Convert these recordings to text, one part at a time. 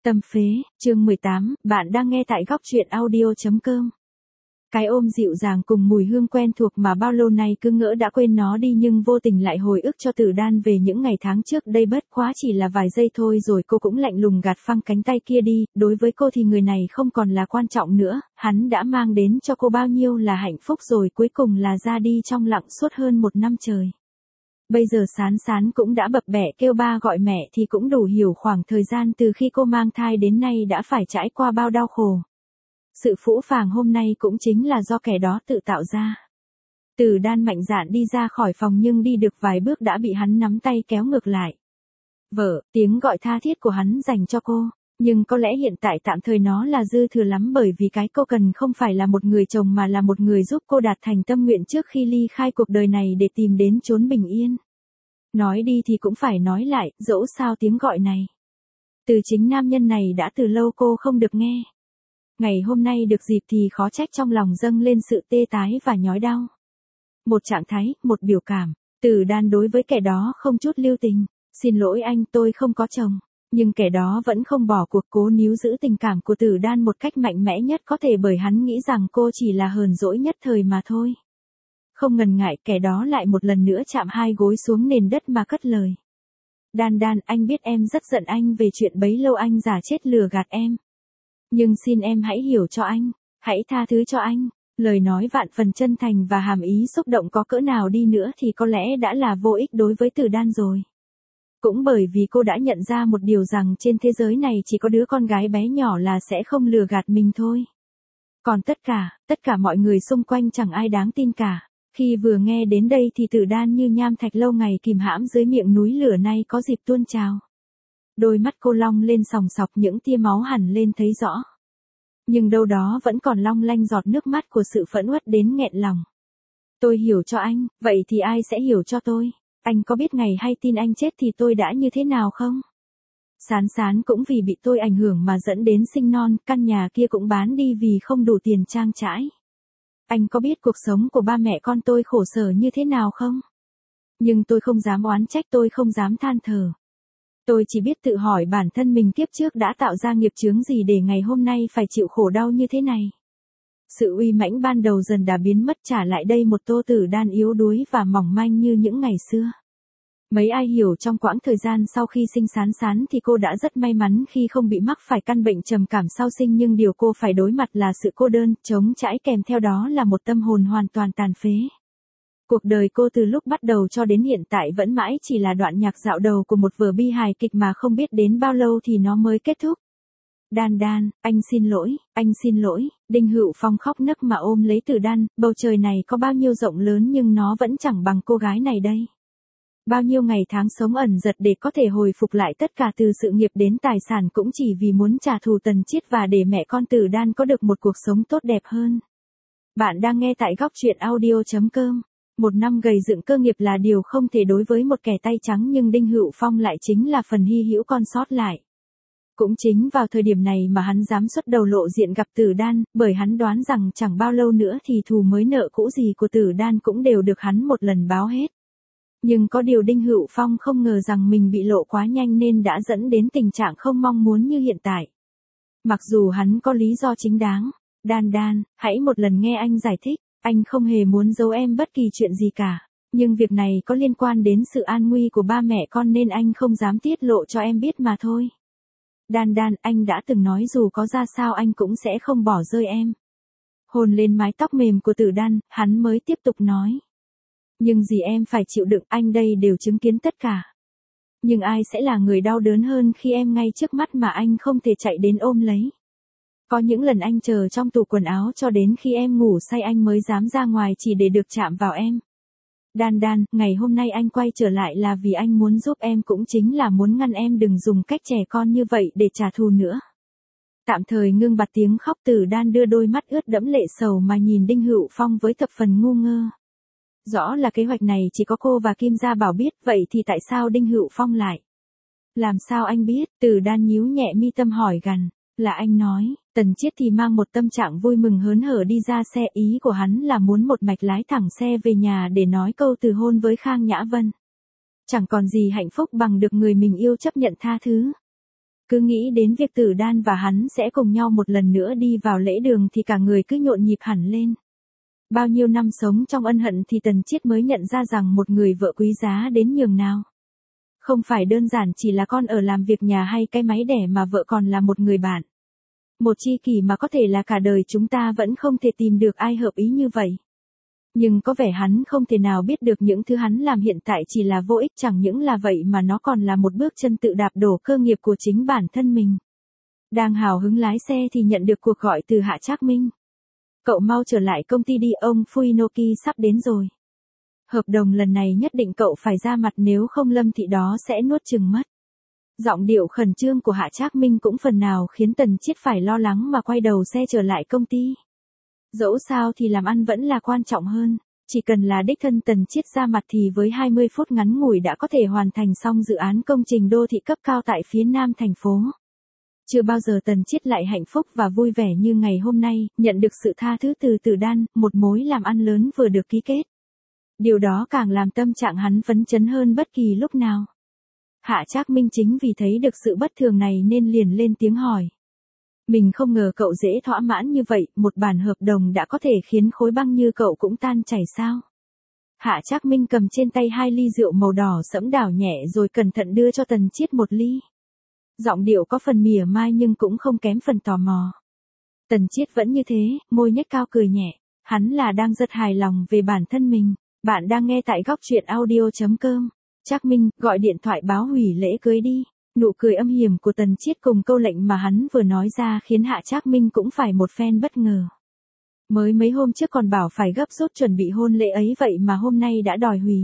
Tâm phế, chương 18, bạn đang nghe tại góc truyện audio.com. Cái ôm dịu dàng cùng mùi hương quen thuộc mà bao lâu nay cứ ngỡ đã quên nó đi nhưng vô tình lại hồi ức cho Tử Đan về những ngày tháng trước đây, bất quá chỉ là vài giây thôi rồi cô cũng lạnh lùng gạt phăng cánh tay kia đi, đối với cô thì người này không còn là quan trọng nữa, hắn đã mang đến cho cô bao nhiêu là hạnh phúc rồi cuối cùng là ra đi trong lặng suốt hơn 1 năm trời. Bây giờ Sán Sán cũng đã bập bẹ kêu ba gọi mẹ thì cũng đủ hiểu khoảng thời gian từ khi cô mang thai đến nay đã phải trải qua bao đau khổ. Sự phũ phàng hôm nay cũng chính là do kẻ đó tự tạo ra. Tử Đan mạnh dạn đi ra khỏi phòng nhưng đi được vài bước đã bị hắn nắm tay kéo ngược lại. Vợ, tiếng gọi tha thiết của hắn dành cho cô, nhưng có lẽ hiện tại tạm thời nó là dư thừa lắm bởi vì cái cô cần không phải là một người chồng mà là một người giúp cô đạt thành tâm nguyện trước khi ly khai cuộc đời này để tìm đến chốn bình yên. Nói đi thì cũng phải nói lại, dẫu sao tiếng gọi này từ chính nam nhân này đã từ lâu cô không được nghe. Ngày hôm nay được dịp thì khó trách trong lòng dâng lên sự tê tái và nhói đau. Một trạng thái, một biểu cảm, Tử Đan đối với kẻ đó không chút lưu tình. Xin lỗi anh, tôi không có chồng. Nhưng kẻ đó vẫn không bỏ cuộc, cố níu giữ tình cảm của Tử Đan một cách mạnh mẽ nhất có thể bởi hắn nghĩ rằng cô chỉ là hờn dỗi nhất thời mà thôi. Không ngần ngại, kẻ đó lại một lần nữa chạm hai gối xuống nền đất mà cất lời. Đan Đan, anh biết em rất giận anh về chuyện bấy lâu anh giả chết lừa gạt em. Nhưng xin em hãy hiểu cho anh, hãy tha thứ cho anh. Lời nói vạn phần chân thành và hàm ý xúc động có cỡ nào đi nữa thì có lẽ đã là vô ích đối với Tử Đan rồi. Cũng bởi vì cô đã nhận ra một điều rằng trên thế giới này chỉ có đứa con gái bé nhỏ là sẽ không lừa gạt mình thôi. Còn tất cả mọi người xung quanh chẳng ai đáng tin cả. Khi vừa nghe đến đây thì Tử Đan như nham thạch lâu ngày kìm hãm dưới miệng núi lửa nay có dịp tuôn trào. Đôi mắt cô long lên sòng sọc, những tia máu hẳn lên thấy rõ. Nhưng đâu đó vẫn còn long lanh giọt nước mắt của sự phẫn uất đến nghẹn lòng. Tôi hiểu cho anh, vậy thì ai sẽ hiểu cho tôi? Anh có biết ngày hay tin anh chết thì tôi đã như thế nào không? Sán Sán cũng vì bị tôi ảnh hưởng mà dẫn đến sinh non, căn nhà kia cũng bán đi vì không đủ tiền trang trải. Anh có biết cuộc sống của ba mẹ con tôi khổ sở như thế nào không? Nhưng tôi không dám oán trách, tôi không dám than thở. Tôi chỉ biết tự hỏi bản thân mình kiếp trước đã tạo ra nghiệp chướng gì để ngày hôm nay phải chịu khổ đau như thế này. Sự uy mãnh ban đầu dần đã biến mất, trả lại đây một Tô Tử Đan yếu đuối và mỏng manh như những ngày xưa. Mấy ai hiểu trong quãng thời gian sau khi sinh Sán Sán thì cô đã rất may mắn khi không bị mắc phải căn bệnh trầm cảm sau sinh, nhưng điều cô phải đối mặt là sự cô đơn, trống trải, kèm theo đó là một tâm hồn hoàn toàn tàn phế. Cuộc đời cô từ lúc bắt đầu cho đến hiện tại vẫn mãi chỉ là đoạn nhạc dạo đầu của một vở bi hài kịch mà không biết đến bao lâu thì nó mới kết thúc. Đan Đan, anh xin lỗi, Đinh Hữu Phong khóc nấc mà ôm lấy Tử Đan, bầu trời này có bao nhiêu rộng lớn nhưng nó vẫn chẳng bằng cô gái này đây. Bao nhiêu ngày tháng sống ẩn dật để có thể hồi phục lại tất cả từ sự nghiệp đến tài sản cũng chỉ vì muốn trả thù Tần Chiết và để mẹ con Tử Đan có được một cuộc sống tốt đẹp hơn. Bạn đang nghe tại góc truyện audio.com. 1 năm gầy dựng cơ nghiệp là điều không thể đối với một kẻ tay trắng, nhưng Đinh Hữu Phong lại chính là phần hy hữu còn sót lại. Cũng chính vào thời điểm này mà hắn dám xuất đầu lộ diện gặp Tử Đan, bởi hắn đoán rằng chẳng bao lâu nữa thì thù mới nợ cũ gì của Tử Đan cũng đều được hắn một lần báo hết. Nhưng có điều Đinh Hữu Phong không ngờ rằng mình bị lộ quá nhanh nên đã dẫn đến tình trạng không mong muốn như hiện tại. Mặc dù hắn có lý do chính đáng. Đan Đan, hãy một lần nghe anh giải thích. Anh không hề muốn giấu em bất kỳ chuyện gì cả. Nhưng việc này có liên quan đến sự an nguy của ba mẹ con nên anh không dám tiết lộ cho em biết mà thôi. Đan Đan, anh đã từng nói dù có ra sao anh cũng sẽ không bỏ rơi em. Hôn lên mái tóc mềm của Tử Đan, hắn mới tiếp tục nói. Nhưng gì em phải chịu đựng, anh đây đều chứng kiến tất cả. Nhưng ai sẽ là người đau đớn hơn khi em ngay trước mắt mà anh không thể chạy đến ôm lấy. Có những lần anh chờ trong tủ quần áo cho đến khi em ngủ say anh mới dám ra ngoài chỉ để được chạm vào em. Đan Đan, ngày hôm nay anh quay trở lại là vì anh muốn giúp em, cũng chính là muốn ngăn em đừng dùng cách trẻ con như vậy để trả thù nữa. Tạm thời ngưng bặt tiếng khóc, Tử Đan đưa đôi mắt ướt đẫm lệ sầu mà nhìn Đinh Hữu Phong với thập phần ngu ngơ. Rõ là kế hoạch này chỉ có cô và Kim Gia Bảo biết, vậy thì tại sao Đinh Hữu Phong lại? Làm sao anh biết? Tử Đan nhíu nhẹ mi tâm hỏi gằn. Là anh nói. Tần Chiết thì mang một tâm trạng vui mừng hớn hở đi ra xe, ý của hắn là muốn một mạch lái thẳng xe về nhà để nói câu từ hôn với Khang Nhã Vân. Chẳng còn gì hạnh phúc bằng được người mình yêu chấp nhận tha thứ. Cứ nghĩ đến việc Tử Đan và hắn sẽ cùng nhau một lần nữa đi vào lễ đường thì cả người cứ nhộn nhịp hẳn lên. Bao nhiêu năm sống trong ân hận thì Tần Chiết mới nhận ra rằng một người vợ quý giá đến nhường nào. Không phải đơn giản chỉ là con ở làm việc nhà hay cái máy đẻ mà vợ còn là một người bạn. Một tri kỷ mà có thể là cả đời chúng ta vẫn không thể tìm được ai hợp ý như vậy. Nhưng có vẻ hắn không thể nào biết được những thứ hắn làm hiện tại chỉ là vô ích, chẳng những là vậy mà nó còn là một bước chân tự đạp đổ cơ nghiệp của chính bản thân mình. Đang hào hứng lái xe thì nhận được cuộc gọi từ Hạ Trác Minh. Cậu mau trở lại công ty đi, ông Fuinoki sắp đến rồi. Hợp đồng lần này nhất định cậu phải ra mặt, nếu không Lâm Thị đó sẽ nuốt chừng mất. Giọng điệu khẩn trương của Hạ Trác Minh cũng phần nào khiến Tần Chiết phải lo lắng mà quay đầu xe trở lại công ty. Dẫu sao thì làm ăn vẫn là quan trọng hơn, chỉ cần là đích thân Tần Chiết ra mặt thì với 20 phút ngắn ngủi đã có thể hoàn thành xong dự án công trình đô thị cấp cao tại phía nam thành phố. Chưa bao giờ Tần Chiết lại hạnh phúc và vui vẻ như ngày hôm nay, nhận được sự tha thứ từ Tử Đan, một mối làm ăn lớn vừa được ký kết. Điều đó càng làm tâm trạng hắn phấn chấn hơn bất kỳ lúc nào. Hạ Trác Minh chính vì thấy được sự bất thường này nên liền lên tiếng hỏi. Mình không ngờ cậu dễ thỏa mãn như vậy, một bản hợp đồng đã có thể khiến khối băng như cậu cũng tan chảy sao? Hạ Trác Minh cầm trên tay 2 ly rượu màu đỏ sẫm đảo nhẹ rồi cẩn thận đưa cho Tần Chiết 1 ly. Giọng điệu có phần mỉa mai nhưng cũng không kém phần tò mò. Tần Chiết vẫn như thế, môi nhếch cao cười nhẹ, hắn là đang rất hài lòng về bản thân mình. Bạn đang nghe tại góc truyện audio.com. Trác Minh, gọi điện thoại báo hủy lễ cưới đi. Nụ cười âm hiểm của Tần Chiết cùng câu lệnh mà hắn vừa nói ra khiến Hạ Trác Minh cũng phải một phen bất ngờ. Mới mấy hôm trước còn bảo phải gấp rút chuẩn bị hôn lễ ấy, vậy mà hôm nay đã đòi hủy.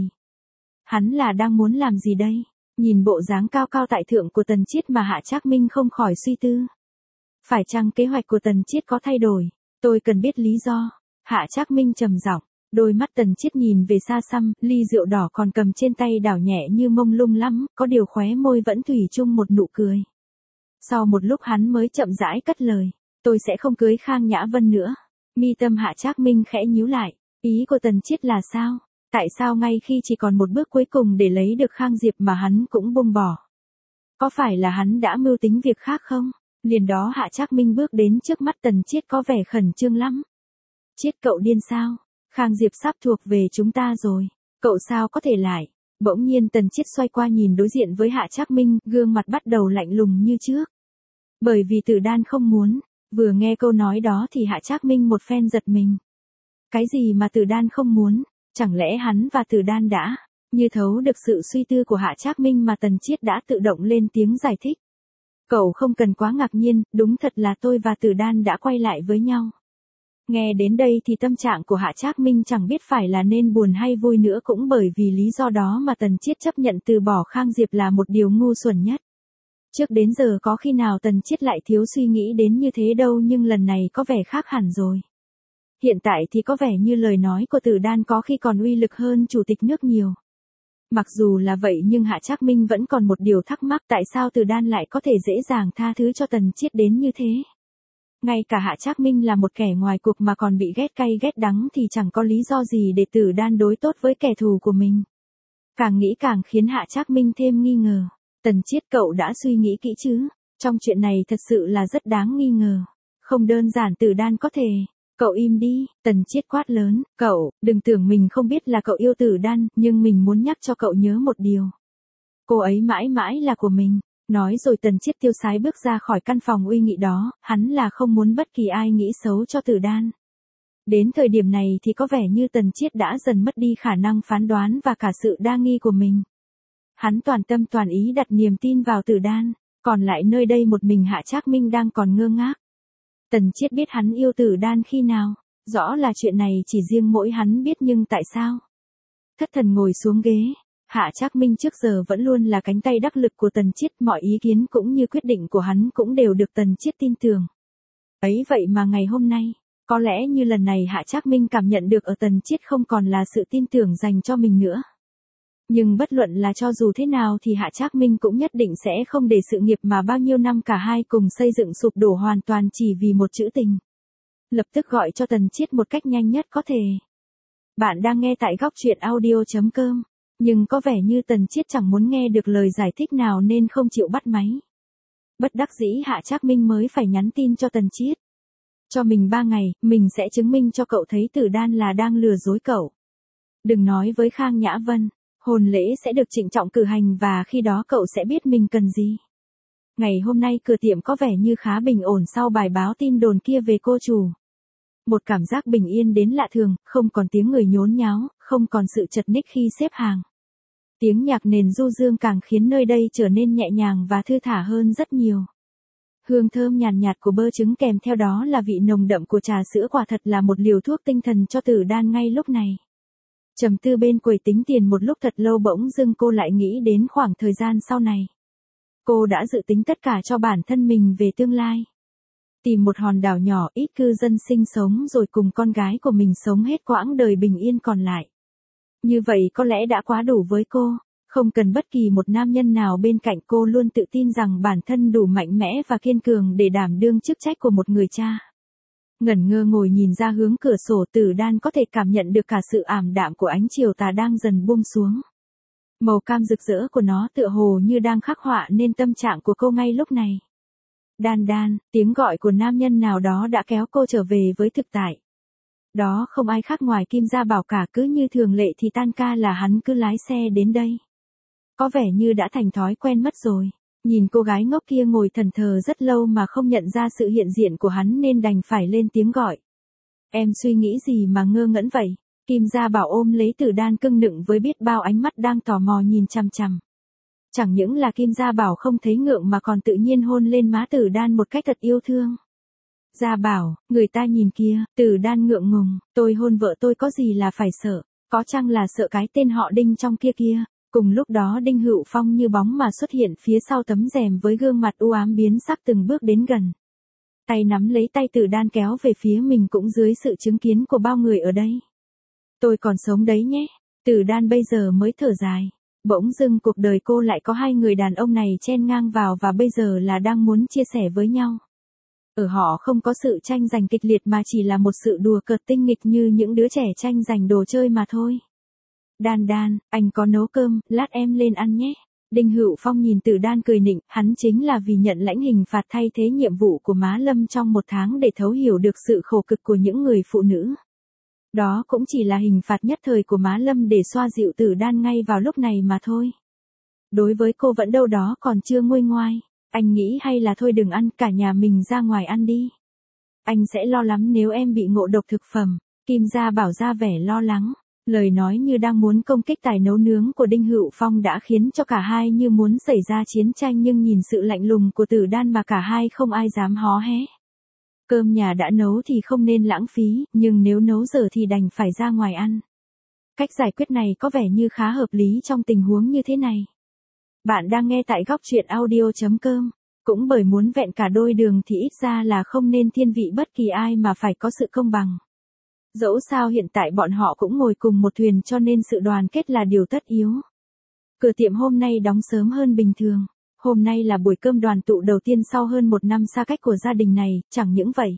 Hắn là đang muốn làm gì đây? Nhìn bộ dáng cao cao tại thượng của Tần Chiết mà Hạ Trác Minh không khỏi suy tư. Phải chăng kế hoạch của Tần Chiết có thay đổi? Tôi cần biết lý do. Hạ Trác Minh trầm giọng. Đôi mắt Tần Chiết nhìn về xa xăm, ly rượu đỏ còn cầm trên tay đảo nhẹ như mông lung lắm, có điều khóe môi vẫn thủy chung một nụ cười. Sau một lúc hắn mới chậm rãi cất lời, tôi sẽ không cưới Khang Nhã Vân nữa. Mi tâm Hạ Trác Minh khẽ nhíu lại, ý của Tần Chiết là sao? Tại sao ngay khi chỉ còn một bước cuối cùng để lấy được Khang Diệp mà hắn cũng buông bỏ? Có phải là hắn đã mưu tính việc khác không? Liền đó Hạ Trác Minh bước đến trước mắt Tần Chiết có vẻ khẩn trương lắm. Chiết, cậu điên sao? Khang Diệp sắp thuộc về chúng ta rồi, cậu sao có thể lại? Bỗng nhiên Tần Chiết xoay qua nhìn đối diện với Hạ Trác Minh, gương mặt bắt đầu lạnh lùng như trước. Bởi vì Tử Đan không muốn. Vừa nghe câu nói đó thì Hạ Trác Minh một phen giật mình. Cái gì mà Tử Đan không muốn? Chẳng lẽ hắn và Tử Đan đã như thấu được sự suy tư của Hạ Trác Minh mà Tần Chiết đã tự động lên tiếng giải thích. Cậu không cần quá ngạc nhiên, đúng thật là tôi và Tử Đan đã quay lại với nhau. Nghe đến đây thì tâm trạng của Hạ Trác Minh chẳng biết phải là nên buồn hay vui nữa, cũng bởi vì lý do đó mà Tần Chiết chấp nhận từ bỏ Khang Diệp là một điều ngu xuẩn nhất. Trước đến giờ có khi nào Tần Chiết lại thiếu suy nghĩ đến như thế đâu, nhưng lần này có vẻ khác hẳn rồi. Hiện tại thì có vẻ như lời nói của Tử Đan có khi còn uy lực hơn chủ tịch nước nhiều. Mặc dù là vậy nhưng Hạ Trác Minh vẫn còn một điều thắc mắc, tại sao Tử Đan lại có thể dễ dàng tha thứ cho Tần Chiết đến như thế? Ngay cả Hạ Trác Minh là một kẻ ngoài cuộc mà còn bị ghét cay ghét đắng thì chẳng có lý do gì để Tử Đan đối tốt với kẻ thù của mình. Càng nghĩ càng khiến Hạ Trác Minh thêm nghi ngờ. Tần Chiết, cậu đã suy nghĩ kỹ chứ? Trong chuyện này thật sự là rất đáng nghi ngờ. Không đơn giản Tử Đan có thể. Cậu im đi, Tần Chiết quát lớn. Cậu, đừng tưởng mình không biết là cậu yêu Tử Đan, nhưng mình muốn nhắc cho cậu nhớ một điều. Cô ấy mãi mãi là của mình. Nói rồi Tần Chiết tiêu sái bước ra khỏi căn phòng uy nghị đó, hắn là không muốn bất kỳ ai nghĩ xấu cho Tử Đan. Đến thời điểm này thì có vẻ như Tần Chiết đã dần mất đi khả năng phán đoán và cả sự đa nghi của mình. Hắn toàn tâm toàn ý đặt niềm tin vào Tử Đan, còn lại nơi đây một mình Hạ Trác Minh đang còn ngơ ngác. Tần Chiết biết hắn yêu Tử Đan khi nào, rõ là chuyện này chỉ riêng mỗi hắn biết, nhưng tại sao? Thất thần ngồi xuống ghế. Hạ Trác Minh trước giờ vẫn luôn là cánh tay đắc lực của Tần Chiết, mọi ý kiến cũng như quyết định của hắn cũng đều được Tần Chiết tin tưởng. Ấy vậy mà ngày hôm nay, có lẽ như lần này Hạ Trác Minh cảm nhận được ở Tần Chiết không còn là sự tin tưởng dành cho mình nữa. Nhưng bất luận là cho dù thế nào thì Hạ Trác Minh cũng nhất định sẽ không để sự nghiệp mà bao nhiêu năm cả hai cùng xây dựng sụp đổ hoàn toàn chỉ vì một chữ tình. Lập tức gọi cho Tần Chiết một cách nhanh nhất có thể. Bạn đang nghe tại góc truyện audio.com. Nhưng có vẻ như Tần Chiết chẳng muốn nghe được lời giải thích nào nên không chịu bắt máy. Bất đắc dĩ Hạ Trác Minh mới phải nhắn tin cho Tần Chiết. Cho mình 3 ngày, mình sẽ chứng minh cho cậu thấy Tử Đan là đang lừa dối cậu. Đừng nói với Khang Nhã Vân, hôn lễ sẽ được trịnh trọng cử hành và khi đó cậu sẽ biết mình cần gì. Ngày hôm nay cửa tiệm có vẻ như khá bình ổn sau bài báo tin đồn kia về cô chủ. Một cảm giác bình yên đến lạ thường, không còn tiếng người nhốn nháo, không còn sự chật ních khi xếp hàng. Tiếng nhạc nền du dương càng khiến nơi đây trở nên nhẹ nhàng và thư thả hơn rất nhiều. Hương thơm nhàn nhạt của bơ trứng kèm theo đó là vị nồng đậm của trà sữa quả thật là một liều thuốc tinh thần cho Tử Đan ngay lúc này. Trầm tư bên quầy tính tiền một lúc thật lâu bỗng dưng cô lại nghĩ đến khoảng thời gian sau này. Cô đã dự tính tất cả cho bản thân mình về tương lai. Tìm một hòn đảo nhỏ ít cư dân sinh sống rồi cùng con gái của mình sống hết quãng đời bình yên còn lại. Như vậy có lẽ đã quá đủ với cô, không cần bất kỳ một nam nhân nào bên cạnh cô luôn tự tin rằng bản thân đủ mạnh mẽ và kiên cường để đảm đương chức trách của một người cha. Ngẩn ngơ ngồi nhìn ra hướng cửa sổ Tử Đan có thể cảm nhận được cả sự ảm đạm của ánh chiều tà đang dần buông xuống. Màu cam rực rỡ của nó tựa hồ như đang khắc họa nên tâm trạng của cô ngay lúc này. Đan Đan, tiếng gọi của nam nhân nào đó đã kéo cô trở về với thực tại. Đó không ai khác ngoài Kim Gia Bảo cả, cứ như thường lệ thì tan ca là hắn cứ lái xe đến đây. Có vẻ như đã thành thói quen mất rồi. Nhìn cô gái ngốc kia ngồi thẫn thờ rất lâu mà không nhận ra sự hiện diện của hắn nên đành phải lên tiếng gọi. Em suy nghĩ gì mà ngơ ngẩn vậy? Kim Gia Bảo ôm lấy Tử Đan cưng nựng với biết bao ánh mắt đang tò mò nhìn chằm chằm. Chẳng những là Kim Gia Bảo không thấy ngượng mà còn tự nhiên hôn lên má Tử Đan một cách thật yêu thương. Gia Bảo, người ta nhìn kia, Tử Đan ngượng ngùng, tôi hôn vợ tôi có gì là phải sợ, có chăng là sợ cái tên họ Đinh trong kia kia. Cùng lúc đó Đinh Hữu Phong như bóng mà xuất hiện phía sau tấm rèm với gương mặt u ám biến sắc từng bước đến gần. Tay nắm lấy tay Tử Đan kéo về phía mình cũng dưới sự chứng kiến của bao người ở đây. Tôi còn sống đấy nhé, Tử Đan bây giờ mới thở dài. Bỗng dưng cuộc đời cô lại có hai người đàn ông này chen ngang vào và bây giờ là đang muốn chia sẻ với nhau. Ở họ không có sự tranh giành kịch liệt mà chỉ là một sự đùa cợt tinh nghịch như những đứa trẻ tranh giành đồ chơi mà thôi. Đan Đan, anh có nấu cơm, lát em lên ăn nhé. Đinh Hữu Phong nhìn Tử Đan cười nịnh, hắn chính là vì nhận lãnh hình phạt thay thế nhiệm vụ của Má Lâm trong 1 tháng để thấu hiểu được sự khổ cực của những người phụ nữ. Đó cũng chỉ là hình phạt nhất thời của Má Lâm để xoa dịu Tử Đan ngay vào lúc này mà thôi. Đối với cô vẫn đâu đó còn chưa nguôi ngoai. Anh nghĩ hay là thôi đừng ăn, cả nhà mình ra ngoài ăn đi. Anh sẽ lo lắm nếu em bị ngộ độc thực phẩm. Kim Gia Bảo ra vẻ lo lắng. Lời nói như đang muốn công kích tài nấu nướng của Đinh Hữu Phong đã khiến cho cả hai như muốn xảy ra chiến tranh, nhưng nhìn sự lạnh lùng của Tử Đan mà cả hai không ai dám hó hé. Cơm nhà đã nấu thì không nên lãng phí, nhưng nếu nấu dở thì đành phải ra ngoài ăn. Cách giải quyết này có vẻ như khá hợp lý trong tình huống như thế này. Bạn đang nghe tại góc truyện audio.com. Cũng bởi muốn vẹn cả đôi đường thì ít ra là không nên thiên vị bất kỳ ai mà phải có sự công bằng. Dẫu sao hiện tại bọn họ cũng ngồi cùng một thuyền cho nên sự đoàn kết là điều tất yếu. Cửa tiệm hôm nay đóng sớm hơn bình thường. Hôm nay là buổi cơm đoàn tụ đầu tiên sau hơn 1 năm xa cách của gia đình này, chẳng những vậy.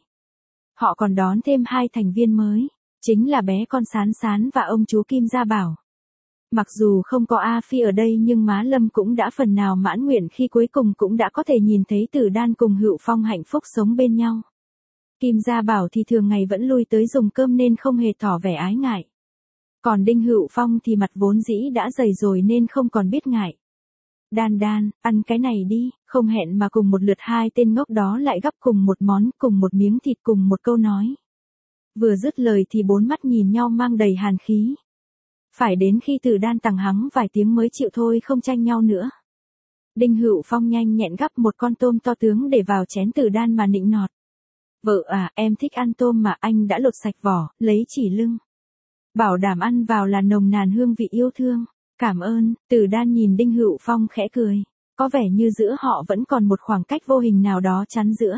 Họ còn đón thêm 2 thành viên mới, chính là bé con Sán Sán và ông chú Kim Gia Bảo. Mặc dù không có A Phi ở đây nhưng Má Lâm cũng đã phần nào mãn nguyện khi cuối cùng cũng đã có thể nhìn thấy Tử Đan cùng Hữu Phong hạnh phúc sống bên nhau. Kim Gia Bảo thì thường ngày vẫn lui tới dùng cơm nên không hề tỏ vẻ ái ngại. Còn Đinh Hữu Phong thì mặt vốn dĩ đã dày rồi nên không còn biết ngại. Đan Đan, ăn cái này đi, không hẹn mà cùng một lượt 2 tên ngốc đó lại gắp cùng một món, cùng một miếng thịt, cùng một câu nói. Vừa dứt lời thì 4 mắt nhìn nhau mang đầy hàn khí. Phải đến khi Tử Đan tằng hắng vài tiếng mới chịu thôi không tranh nhau nữa. Đinh Hữu Phong nhanh nhẹn gắp một con tôm to tướng để vào chén Tử Đan mà nịnh nọt. Vợ à, em thích ăn tôm mà, anh đã lột sạch vỏ, lấy chỉ lưng. Bảo đảm ăn vào là nồng nàn hương vị yêu thương. Cảm ơn. Tử Đan nhìn Đinh Hữu Phong khẽ cười. Có vẻ như giữa họ vẫn còn một khoảng cách vô hình nào đó chắn giữa.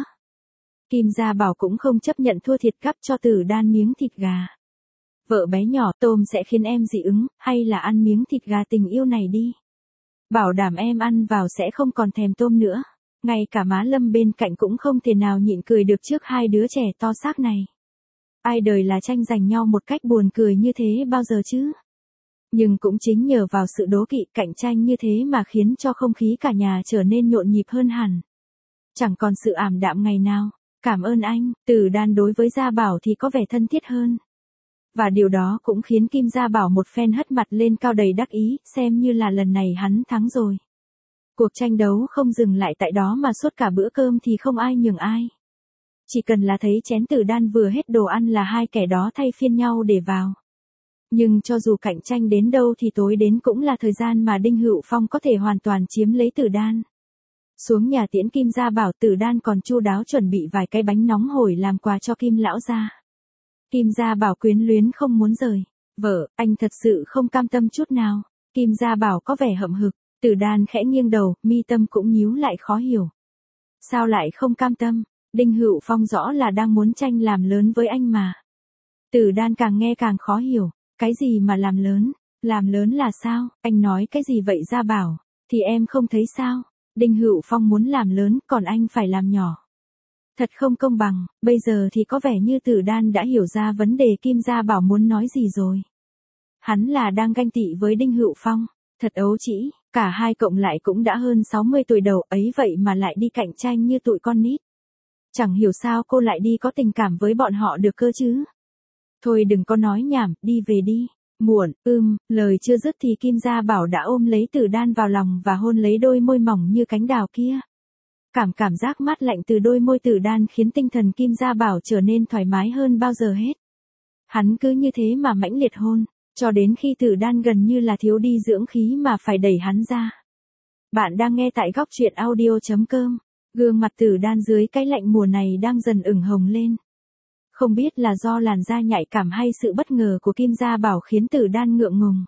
Kim Gia Bảo cũng không chấp nhận thua thiệt, gắp cho Tử Đan miếng thịt gà. Vợ bé nhỏ, tôm sẽ khiến em dị ứng, hay là ăn miếng thịt gà tình yêu này đi. Bảo đảm em ăn vào sẽ không còn thèm tôm nữa. Ngay cả Má Lâm bên cạnh cũng không thể nào nhịn cười được trước 2 đứa trẻ to xác này. Ai đời là tranh giành nhau một cách buồn cười như thế bao giờ chứ? Nhưng cũng chính nhờ vào sự đố kỵ cạnh tranh như thế mà khiến cho không khí cả nhà trở nên nhộn nhịp hơn hẳn. Chẳng còn sự ảm đạm ngày nào. Cảm ơn anh, Tử Đan đối với Gia Bảo thì có vẻ thân thiết hơn. Và điều đó cũng khiến Kim Gia Bảo một phen hất mặt lên cao đầy đắc ý, xem như là lần này hắn thắng rồi. Cuộc tranh đấu không dừng lại tại đó mà suốt cả bữa cơm thì không ai nhường ai. Chỉ cần là thấy chén Tử Đan vừa hết đồ ăn là hai kẻ đó thay phiên nhau để vào. Nhưng cho dù cạnh tranh đến đâu thì tối đến cũng là thời gian mà Đinh Hữu Phong có thể hoàn toàn chiếm lấy Tử Đan. Xuống nhà tiễn Kim Gia Bảo, Tử Đan còn chu đáo chuẩn bị vài cái bánh nóng hổi làm quà cho Kim lão gia. Kim Gia Bảo quyến luyến không muốn rời. Vợ, anh thật sự không cam tâm chút nào. Kim Gia Bảo có vẻ hậm hực. Tử Đan khẽ nghiêng đầu, mi tâm cũng nhíu lại khó hiểu. Sao lại không cam tâm? Đinh Hữu Phong rõ là đang muốn tranh làm lớn với anh mà. Tử Đan càng nghe càng khó hiểu. Cái gì mà làm lớn? Làm lớn là sao? Anh nói cái gì vậy Gia Bảo? Thì em không thấy sao? Đinh Hữu Phong muốn làm lớn, còn anh phải làm nhỏ. Thật không công bằng, bây giờ thì có vẻ như Tử Đan đã hiểu ra vấn đề Kim Gia Bảo muốn nói gì rồi. Hắn là đang ganh tị với Đinh Hữu Phong. Thật ấu trĩ, cả hai cộng lại cũng đã hơn 60 tuổi đầu ấy vậy mà lại đi cạnh tranh như tụi con nít. Chẳng hiểu sao cô lại đi có tình cảm với bọn họ được cơ chứ. Thôi đừng có nói nhảm, đi về đi. Muộn, lời chưa dứt thì Kim Gia Bảo đã ôm lấy Tử Đan vào lòng và hôn lấy đôi môi mỏng như cánh đào kia. Cảm giác mát lạnh từ đôi môi Tử Đan khiến tinh thần Kim Gia Bảo trở nên thoải mái hơn bao giờ hết. Hắn cứ như thế mà mãnh liệt hôn, cho đến khi Tử Đan gần như là thiếu đi dưỡng khí mà phải đẩy hắn ra. Bạn đang nghe tại góc truyện audio.com. Gương mặt Tử Đan dưới cái lạnh mùa này đang dần ửng hồng lên. Không biết là do làn da nhạy cảm hay sự bất ngờ của Kim Gia Bảo khiến Tử Đan ngượng ngùng.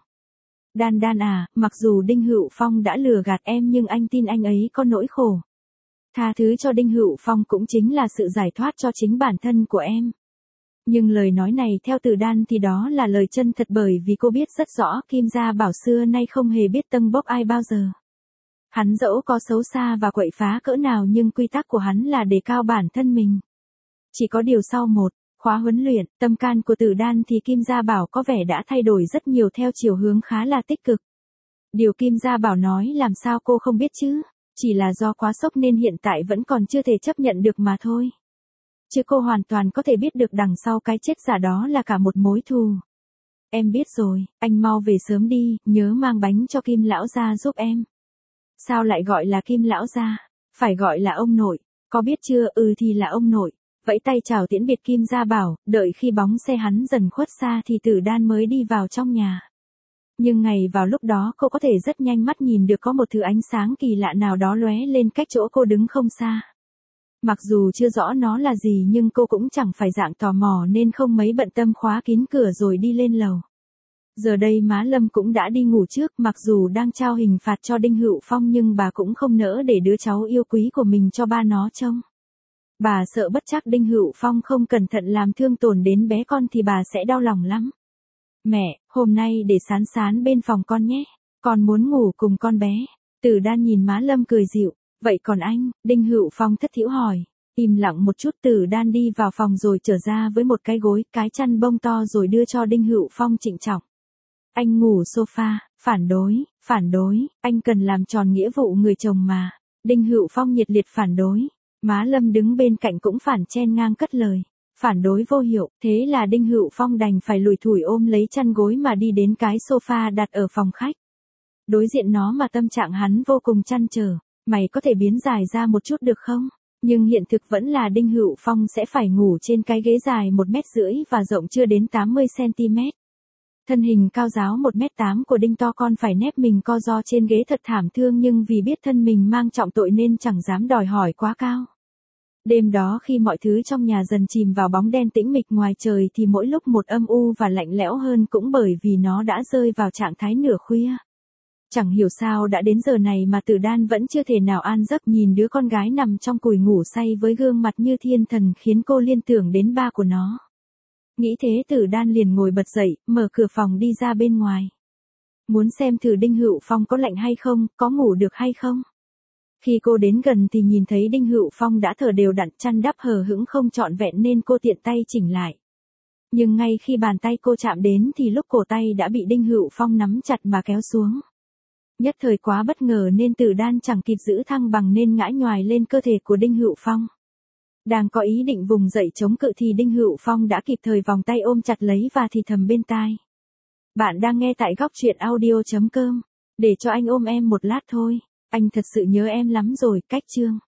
Đan à, mặc dù Đinh Hữu Phong đã lừa gạt em nhưng anh tin anh ấy có nỗi khổ. Tha thứ cho Đinh Hữu Phong cũng chính là sự giải thoát cho chính bản thân của em. Nhưng lời nói này theo Tử Đan thì đó là lời chân thật, bởi vì cô biết rất rõ Kim Gia Bảo xưa nay không hề biết tâng bốc ai bao giờ. Hắn dẫu có xấu xa và quậy phá cỡ nào nhưng quy tắc của hắn là đề cao bản thân mình. Chỉ có điều sau một khóa huấn luyện, tâm can của Tử Đan thì Kim Gia Bảo có vẻ đã thay đổi rất nhiều theo chiều hướng khá là tích cực. Điều Kim Gia Bảo nói làm sao cô không biết chứ, chỉ là do quá sốc nên hiện tại vẫn còn chưa thể chấp nhận được mà thôi. Chứ cô hoàn toàn có thể biết được đằng sau cái chết giả đó là cả một mối thù. Em biết rồi, anh mau về sớm đi, nhớ mang bánh cho Kim lão gia giúp em. Sao lại gọi là Kim lão gia? Phải gọi là ông nội, có biết chưa? Thì là ông nội. Vẫy tay chào tiễn biệt Kim Gia Bảo, đợi khi bóng xe hắn dần khuất xa thì Tử Đan mới đi vào trong nhà. Nhưng ngày vào lúc đó cô có thể rất nhanh mắt nhìn được có một thứ ánh sáng kỳ lạ nào đó lóe lên cách chỗ cô đứng không xa. Mặc dù chưa rõ nó là gì nhưng cô cũng chẳng phải dạng tò mò nên không mấy bận tâm khóa kín cửa rồi đi lên lầu. Giờ đây má Lâm cũng đã đi ngủ trước, mặc dù đang trao hình phạt cho Đinh Hữu Phong nhưng bà cũng không nỡ để đứa cháu yêu quý của mình cho ba nó trông. Bà sợ bất trắc Đinh Hữu Phong không cẩn thận làm thương tổn đến bé con thì bà sẽ đau lòng lắm. Mẹ, hôm nay để Sán Sán bên phòng con nhé, con muốn ngủ cùng con bé. Tử Đan nhìn má Lâm cười dịu. Vậy còn anh? Đinh Hữu Phong thất thỉu hỏi. Im lặng một chút, Tử Đan đi vào phòng rồi trở ra với một cái gối, cái chăn bông to rồi đưa cho Đinh Hữu Phong trịnh trọng. Anh ngủ sofa. Phản đối, anh cần làm tròn nghĩa vụ người chồng mà. Đinh Hữu Phong nhiệt liệt phản đối. Má Lâm đứng bên cạnh cũng phản chen ngang cất lời. Phản đối vô hiệu, thế là Đinh Hữu Phong đành phải lủi thủi ôm lấy chăn gối mà đi đến cái sofa đặt ở phòng khách. Đối diện nó mà tâm trạng hắn vô cùng trăn trở. Mày có thể biến dài ra một chút được không? Nhưng hiện thực vẫn là Đinh Hữu Phong sẽ phải ngủ trên cái ghế dài 1,5 m và rộng chưa đến 80 cm. Thân hình cao ráo 1,8 m của Đinh to con phải nép mình co ro trên ghế thật thảm thương, nhưng vì biết thân mình mang trọng tội nên chẳng dám đòi hỏi quá cao. Đêm đó khi mọi thứ trong nhà dần chìm vào bóng đen tĩnh mịch ngoài trời thì mỗi lúc một âm u và lạnh lẽo hơn, cũng bởi vì nó đã rơi vào trạng thái nửa khuya. Chẳng hiểu sao đã đến giờ này mà Tử Đan vẫn chưa thể nào an giấc, nhìn đứa con gái nằm trong cùi ngủ say với gương mặt như thiên thần khiến cô liên tưởng đến ba của nó. Nghĩ thế Tử Đan liền ngồi bật dậy, mở cửa phòng đi ra bên ngoài. Muốn xem thử Đinh Hữu Phong có lạnh hay không, có ngủ được hay không. Khi cô đến gần thì nhìn thấy Đinh Hữu Phong đã thở đều đặn, chăn đắp hờ hững không trọn vẹn nên cô tiện tay chỉnh lại. Nhưng ngay khi bàn tay cô chạm đến thì lúc cổ tay đã bị Đinh Hữu Phong nắm chặt mà kéo xuống. Nhất thời quá bất ngờ nên Tử Đan chẳng kịp giữ thăng bằng nên ngã nhoài lên cơ thể của Đinh Hữu Phong. Đang có ý định vùng dậy chống cự thì Đinh Hữu Phong đã kịp thời vòng tay ôm chặt lấy và thì thầm bên tai. Bạn đang nghe tại góc truyện audio.com. Để cho anh ôm em một lát thôi. Anh thật sự nhớ em lắm rồi, cách chương.